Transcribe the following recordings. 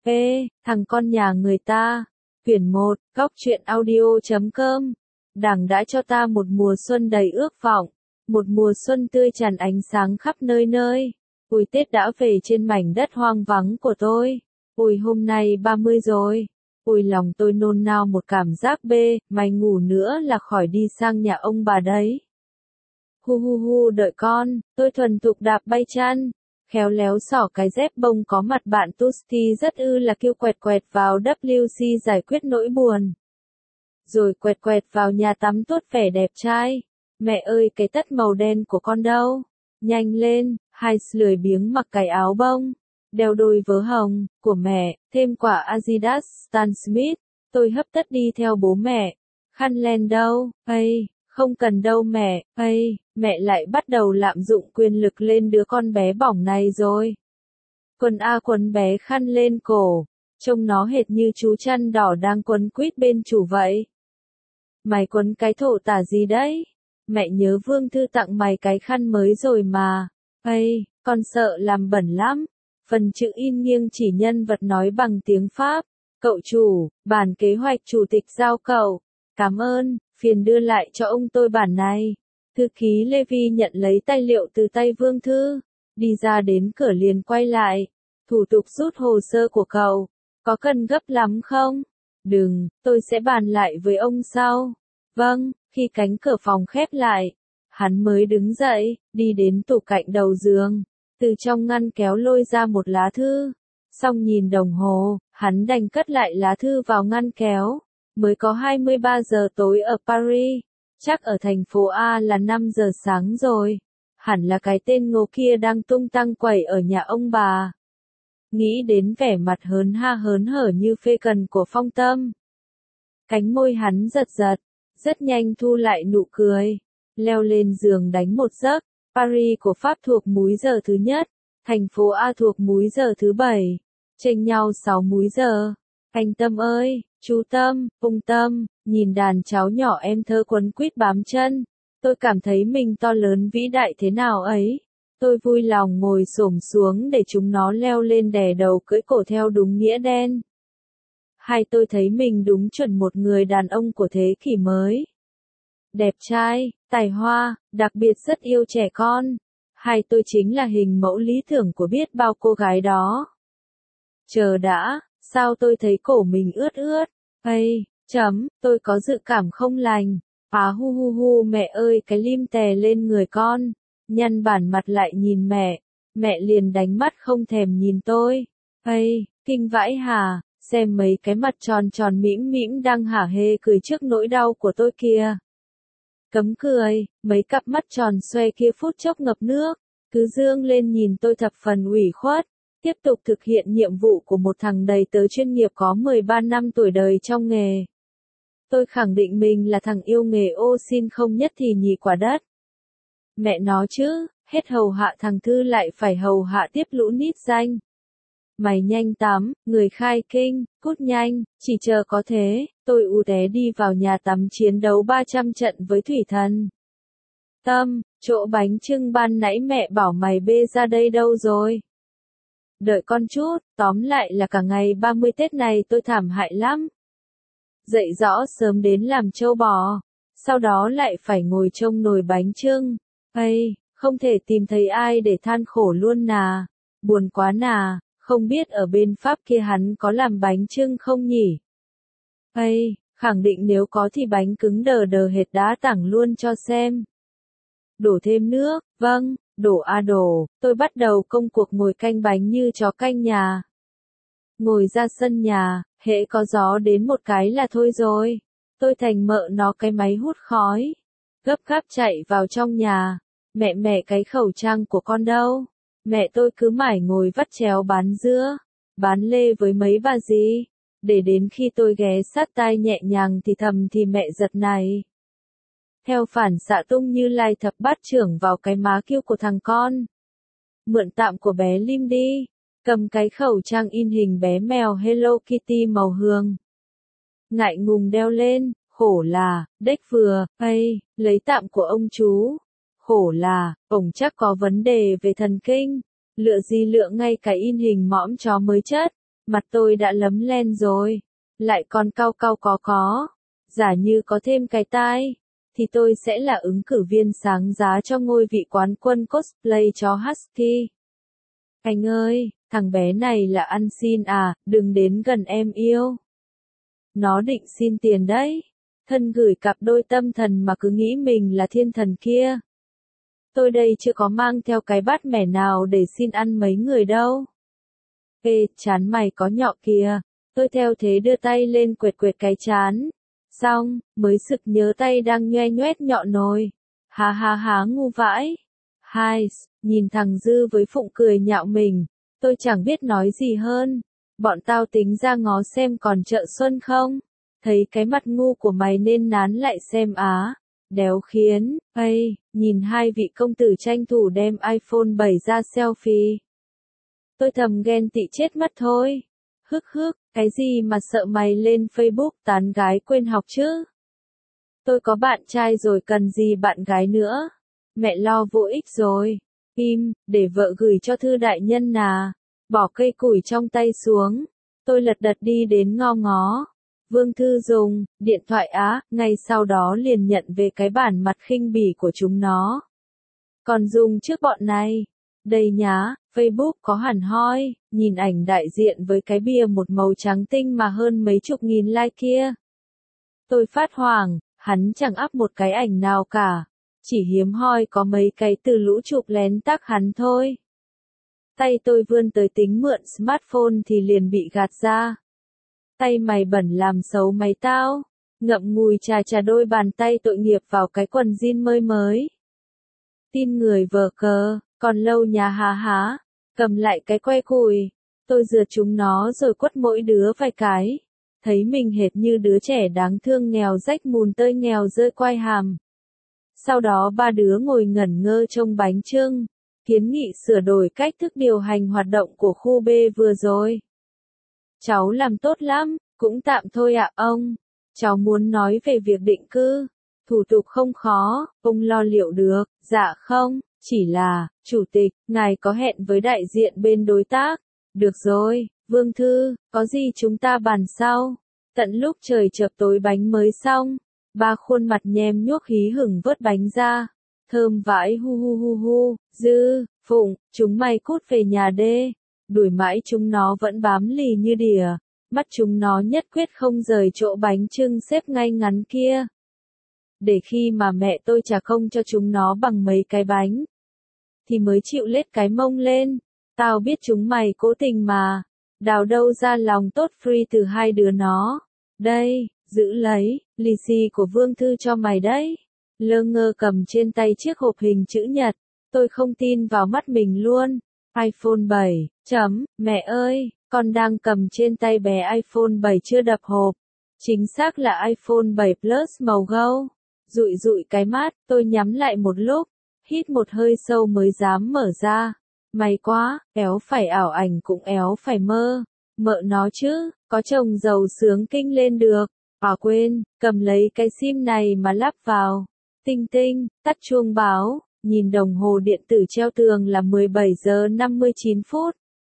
Thằng con nhà người ta. Quyển 1, góc truyện audio.com. Đảng đã cho ta một mùa xuân đầy ước vọng, một mùa xuân tươi tràn ánh sáng khắp nơi nơi. Ôi Tết đã về trên mảnh đất hoang vắng của tôi. Ôi hôm nay 30 rồi. Ôi lòng tôi nôn nao một cảm giác mày ngủ nữa là khỏi đi sang nhà ông bà đấy. Hu hu hu đợi con, tôi thuần thục đạp bay chân, khéo léo xỏ cái dép bông có mặt bạn Tusti rất là kêu quẹt quẹt vào WC giải quyết nỗi buồn. Rồi quẹt quẹt vào nhà tắm tuốt vẻ đẹp trai. Mẹ ơi cái tất màu đen của con đâu? Nhanh lên, hai lười biếng mặc cái áo bông, đeo đôi vớ hồng, của mẹ, thêm quả Adidas Stan Smith. Tôi hấp tấp đi theo bố mẹ. Khăn len đâu? Không cần đâu mẹ. Mẹ lại bắt đầu lạm dụng quyền lực lên đứa con bé bỏng này rồi. Quần bé khăn lên cổ, trông nó hệt như chú chăn đỏ đang quấn quýt bên chủ vậy. Mày quấn cái thổ tả gì đấy? Mẹ nhớ Vương Thư tặng mày cái khăn mới rồi mà. Con sợ làm bẩn lắm. Phần chữ in nghiêng chỉ nhân vật nói bằng tiếng Pháp. Cậu chủ, bản kế hoạch chủ tịch giao cậu. Cảm ơn, phiền đưa lại cho ông tôi bản này. Thư ký Levi nhận lấy tài liệu từ tay Vương Thư. Đi ra đến cửa liền quay lại. Thủ tục rút hồ sơ của cậu. Có cần gấp lắm không? Đừng, tôi sẽ bàn lại với ông sau. Vâng, khi cánh cửa phòng khép lại, hắn mới đứng dậy, đi đến tủ cạnh đầu giường, từ trong ngăn kéo lôi ra một lá thư. Xong nhìn đồng hồ, hắn đành cất lại lá thư vào ngăn kéo. Mới có 23 giờ tối ở Paris, chắc ở thành phố A là 5 giờ sáng rồi. Hẳn là cái tên ngô kia đang tung tăng quẩy ở nhà ông bà. Nghĩ đến vẻ mặt hớn hở như phê cần của Phong Tâm. Cánh môi hắn giật giật, rất nhanh thu lại nụ cười. Leo lên giường đánh một giấc. Paris của Pháp thuộc múi giờ thứ nhất, thành phố A thuộc múi giờ thứ 7. Chênh nhau 6 múi giờ. Anh Tâm ơi, chú Tâm, ông Tâm, nhìn đàn cháu nhỏ em thơ quấn quýt bám chân. Tôi cảm thấy mình to lớn vĩ đại thế nào ấy. Tôi vui lòng ngồi xổm xuống để chúng nó leo lên đè đầu cưỡi cổ theo đúng nghĩa đen. Tôi thấy mình đúng chuẩn một người đàn ông của thế kỷ mới. Đẹp trai, tài hoa, đặc biệt rất yêu trẻ con. Tôi chính là hình mẫu lý tưởng của biết bao cô gái đó. Chờ đã, sao tôi thấy cổ mình ướt ướt? Tôi có dự cảm không lành. Hu hu hu mẹ ơi cái lim tè lên người con. Nhăn bản mặt lại nhìn mẹ. Mẹ liền đánh mắt không thèm nhìn tôi. Kinh vãi hả? Xem mấy cái mặt tròn tròn mĩm mĩm đang hả hê cười trước nỗi đau của tôi kìa. Cấm cười, mấy cặp mắt tròn xoe kia phút chốc ngập nước, cứ dương lên nhìn tôi thập phần ủy khuất. Tiếp tục thực hiện nhiệm vụ của một thằng đầy tớ chuyên nghiệp có 13 năm tuổi đời trong nghề. Tôi khẳng định mình là thằng yêu nghề ô xin không nhất thì nhì quả đất. Mẹ nó chứ, hết hầu hạ thằng Thư lại phải hầu hạ tiếp lũ nít danh. Mày nhanh tắm, người khai kinh, cút nhanh, chỉ chờ có thế, tôi té đi vào nhà tắm chiến đấu 300 trận với thủy thần. Tâm, chỗ bánh chưng ban nãy mẹ bảo mày bê ra đây đâu rồi? Đợi con chút, tóm lại là cả ngày 30 Tết này tôi thảm hại lắm. Dậy rõ sớm đến làm trâu bò, sau đó lại phải ngồi trông nồi bánh chưng. Không thể tìm thấy ai để than khổ luôn nà, buồn quá nà. Không biết ở bên Pháp kia hắn có làm bánh chưng không nhỉ? Khẳng định nếu có thì bánh cứng đờ đờ hệt đá tảng luôn cho xem. Đổ thêm nước, vâng, đổ, tôi bắt đầu công cuộc ngồi canh bánh như chó canh nhà. Ngồi ra sân nhà, hễ có gió đến một cái là thôi rồi. Tôi thành mợ nó cái máy hút khói. Gấp gáp chạy vào trong nhà. Mẹ cái khẩu trang của con đâu? Mẹ tôi cứ mải ngồi vắt chéo bán dưa, bán lê với mấy bà gì, để đến khi tôi ghé sát tai nhẹ nhàng thì thầm thì mẹ giật này. Theo phản xạ tung như lai thập bát trưởng vào cái má kiêu của thằng con. Mượn tạm của bé Lim đi, cầm cái khẩu trang in hình bé mèo Hello Kitty màu hương. Ngại ngùng đeo lên, khổ là, đếch vừa, lấy tạm của ông chú. Khổ là, ổng chắc có vấn đề về thần kinh, lựa gì lựa ngay cái in hình mõm chó mới chất, Mặt tôi đã lấm lem rồi, lại còn cau cau có. Giả như có thêm cái tai, thì tôi sẽ là ứng cử viên sáng giá cho ngôi vị quán quân cosplay chó Husky. Anh ơi, thằng bé này là ăn xin à, đừng đến gần em yêu. Nó định xin tiền đấy. Thân gửi cặp đôi tâm thần mà cứ nghĩ mình là thiên thần kia. Tôi đây chưa có mang theo cái bát mẻ nào để xin ăn mấy người đâu. Ê, chán mày có nhọ kìa. Tôi theo thế đưa tay lên quệt quệt cái chán. Xong, mới sực nhớ tay đang nhoe nhoét nhọ nồi. Há ngu vãi. Hai, nhìn thằng Dư với Phụng cười nhạo mình. Tôi chẳng biết nói gì hơn. Bọn tao tính ra ngó xem còn chợ xuân không? Thấy cái mặt ngu của mày nên nán lại xem á. Đéo khiến, ây, nhìn hai vị công tử tranh thủ đem iPhone 7 ra selfie. Tôi thầm ghen tị chết mất thôi. Hức, cái gì mà sợ mày lên Facebook tán gái quên học chứ? Tôi có bạn trai rồi cần gì bạn gái nữa? Mẹ lo vô ích rồi. Im, để vợ gửi cho thư đại nhân nà. Bỏ cây củi trong tay xuống. Tôi lật đật đi đến ngó. Vương Thư dùng điện thoại á, ngay sau đó liền nhận về cái bản mặt khinh bỉ của chúng nó. Còn dùng trước bọn này. Đây nhá, Facebook có hẳn hoi, nhìn ảnh đại diện với cái bìa một màu trắng tinh mà hơn mấy chục nghìn like kia. Tôi phát hoảng, hắn chẳng up một cái ảnh nào cả. Chỉ hiếm hoi có mấy cái từ lũ chụp lén tác hắn thôi. Tay tôi vươn tới tính mượn smartphone thì liền bị gạt ra. Tay mày bẩn làm xấu máy tao. Ngậm ngùi chà đôi bàn tay tội nghiệp vào cái quần jean mới. Tin người vờ cờ, còn lâu nhà há. Cầm lại cái que củi. Tôi rửa chúng nó rồi quất mỗi đứa vài cái. Thấy mình hệt như đứa trẻ đáng thương nghèo rách mùn tơi nghèo rơi quai hàm. Sau đó ba đứa ngồi ngẩn ngơ trông bánh chưng. Kiến nghị sửa đổi cách thức điều hành hoạt động của khu B vừa rồi. Cháu làm tốt lắm, cũng tạm thôi ạ ông. Cháu muốn nói về việc định cư. Thủ tục không khó, ông lo liệu được. Dạ không, chỉ là, chủ tịch, ngài có hẹn với đại diện bên đối tác. Được rồi, Vương Thư, có gì chúng ta bàn sau. Tận lúc trời chợp tối bánh mới xong. Ba khuôn mặt nhem nhuốc hí hửng vớt bánh ra. Thơm vãi hu. Dư, Phụng, chúng mày cút về nhà đê. Đuổi mãi chúng nó vẫn bám lì như đỉa. Mắt chúng nó nhất quyết không rời chỗ bánh chưng xếp ngay ngắn kia. Để khi mà mẹ tôi trả công cho chúng nó bằng mấy cái bánh. Thì mới chịu lết cái mông lên. Tao biết chúng mày cố tình mà. Đào đâu ra lòng tốt free từ hai đứa nó. Đây, giữ lấy, lì xì của Vương Thư cho mày đấy. Lơ ngơ cầm trên tay chiếc hộp hình chữ nhật. Tôi không tin vào mắt mình luôn. iPhone 7, mẹ ơi, con đang cầm trên tay bé iPhone 7 chưa đập hộp. Chính xác là iPhone 7 Plus màu gold. Dụi cái mắt, tôi nhắm lại một lúc. Hít một hơi sâu mới dám mở ra. May quá, éo phải ảo ảnh cũng éo phải mơ. Mợ nó chứ, có chồng giàu sướng kinh lên được. Quên, cầm lấy cái sim này mà lắp vào. Tinh, tắt chuông báo, nhìn đồng hồ điện tử treo tường là 17 giờ 59 phút.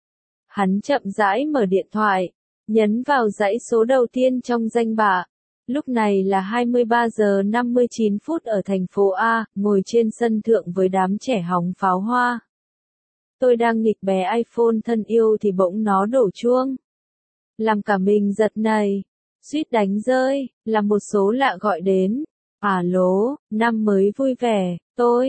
Hắn chậm rãi mở điện thoại, nhấn vào dãy số đầu tiên trong danh bạ. Lúc này là 23 giờ 59 phút ở thành phố A, ngồi trên sân thượng với đám trẻ hóng pháo hoa. Tôi đang nghịch bé iPhone thân yêu thì bỗng nó đổ chuông. Làm cả mình giật nảy, suýt đánh rơi, là một số lạ gọi đến. Alo, năm mới vui vẻ,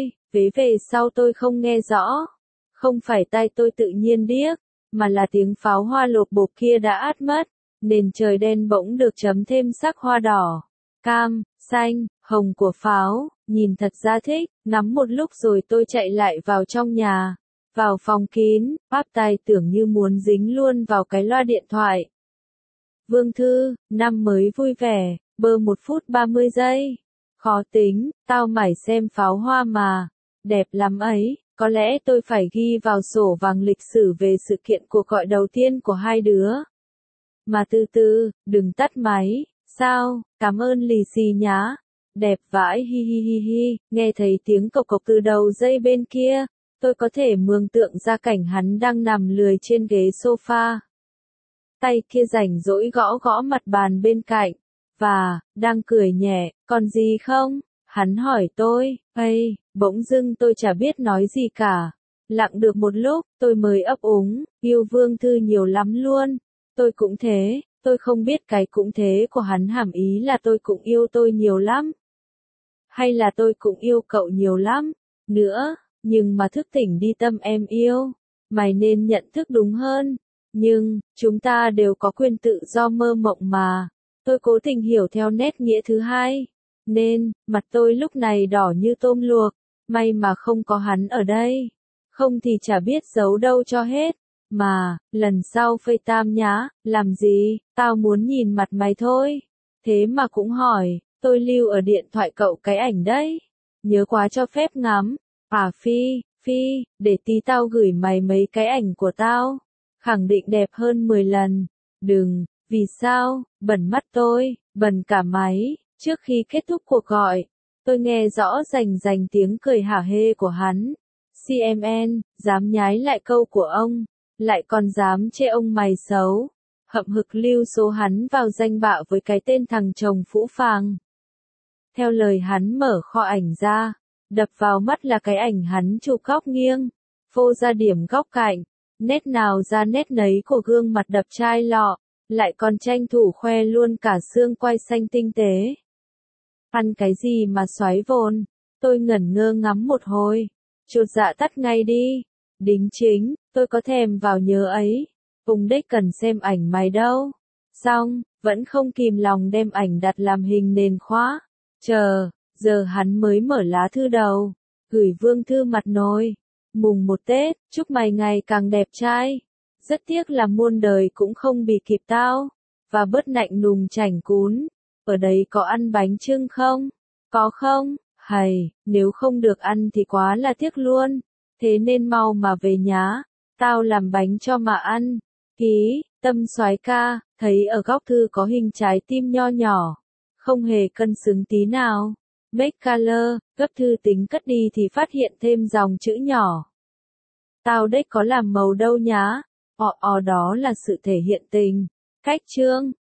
về sau tôi không nghe rõ. Không phải tai tôi tự nhiên điếc, mà là tiếng pháo hoa lộp bộp kia đã át mất. Nền trời đen bỗng được chấm thêm sắc hoa đỏ, cam, xanh, hồng của pháo, nhìn thật ra thích. Ngắm một lúc rồi tôi chạy lại vào trong nhà, vào phòng kín, áp tai tưởng như muốn dính luôn vào cái loa điện thoại. Vương Thư, năm mới vui vẻ, bơ 1 phút 30 giây. Khó tính, tao mải xem pháo hoa mà. Đẹp lắm ấy, có lẽ tôi phải ghi vào sổ vàng lịch sử về sự kiện cuộc gọi đầu tiên của hai đứa. Mà từ, đừng tắt máy. Sao, cảm ơn lì xì nhá. Đẹp vãi hi, nghe thấy tiếng cộc cộc từ đầu dây bên kia. Tôi có thể mường tượng ra cảnh hắn đang nằm lười trên ghế sofa. tay kia rảnh rỗi gõ gõ mặt bàn bên cạnh, và, đang cười nhẹ, còn gì không? Hắn hỏi tôi, bỗng dưng tôi chả biết nói gì cả. Lặng được một lúc, tôi mới ấp úng, yêu Vương Thư nhiều lắm luôn. Tôi cũng thế, tôi không biết cái cũng thế của hắn hàm ý là tôi cũng yêu tôi nhiều lắm. Hay là tôi cũng yêu cậu nhiều lắm, nữa, nhưng mà thức tỉnh đi tâm em yêu. Mày nên nhận thức đúng hơn. Nhưng, chúng ta đều có quyền tự do mơ mộng mà. Tôi cố tình hiểu theo nét nghĩa thứ hai. Nên, mặt tôi lúc này đỏ như tôm luộc. May mà không có hắn ở đây. Không thì chả biết giấu đâu cho hết. Mà, lần sau FaceTime nhá, làm gì, tao muốn nhìn mặt mày thôi. Thế mà cũng hỏi, tôi lưu ở điện thoại cậu cái ảnh đấy. Nhớ quá cho phép ngắm. Phi, để tí tao gửi mày mấy cái ảnh của tao. Khẳng định đẹp hơn 10 lần. Đừng, vì sao, bẩn mắt tôi, bẩn cả máy. Trước khi kết thúc cuộc gọi, tôi nghe rõ rành tiếng cười hả hê của hắn. CMN, dám nhái lại câu của ông, lại còn dám chê ông mày xấu. Hậm hực lưu số hắn vào danh bạ với cái tên thằng chồng phũ phàng. Theo lời hắn mở kho ảnh ra, đập vào mắt là cái ảnh hắn chụp góc nghiêng, phô ra điểm góc cạnh, nét nào ra nét nấy của gương mặt đập chai lọ, lại còn tranh thủ khoe luôn cả xương quai xanh tinh tế. Ăn cái gì mà xoáy vồn, tôi ngẩn ngơ ngắm một hồi, chột dạ tắt ngay đi. Đính chính, tôi có thèm vào nhớ ấy, vùng đích cần xem ảnh mày đâu. Xong, vẫn không kìm lòng đem ảnh đặt làm hình nền khóa. Giờ hắn mới mở lá thư đầu, gửi Vương Thư mặt nồi. Mùng 1 Tết, chúc mày ngày càng đẹp trai. Rất tiếc là muôn đời cũng không bị kịp tao. Và bớt nạnh nùng chảnh cún. Ở đấy có ăn bánh chưng không? Có không? Hầy, nếu không được ăn thì quá là tiếc luôn. Thế nên mau mà về nhá. Tao làm bánh cho mà ăn. Ký, Tâm Soái Ca, thấy ở góc thư có hình trái tim nho nhỏ. Không hề cân xứng tí nào. Make color, gấp thư tính cất đi thì phát hiện thêm dòng chữ nhỏ. Tao đếch có làm màu đâu nhá. Đó là sự thể hiện tình. Cách chương.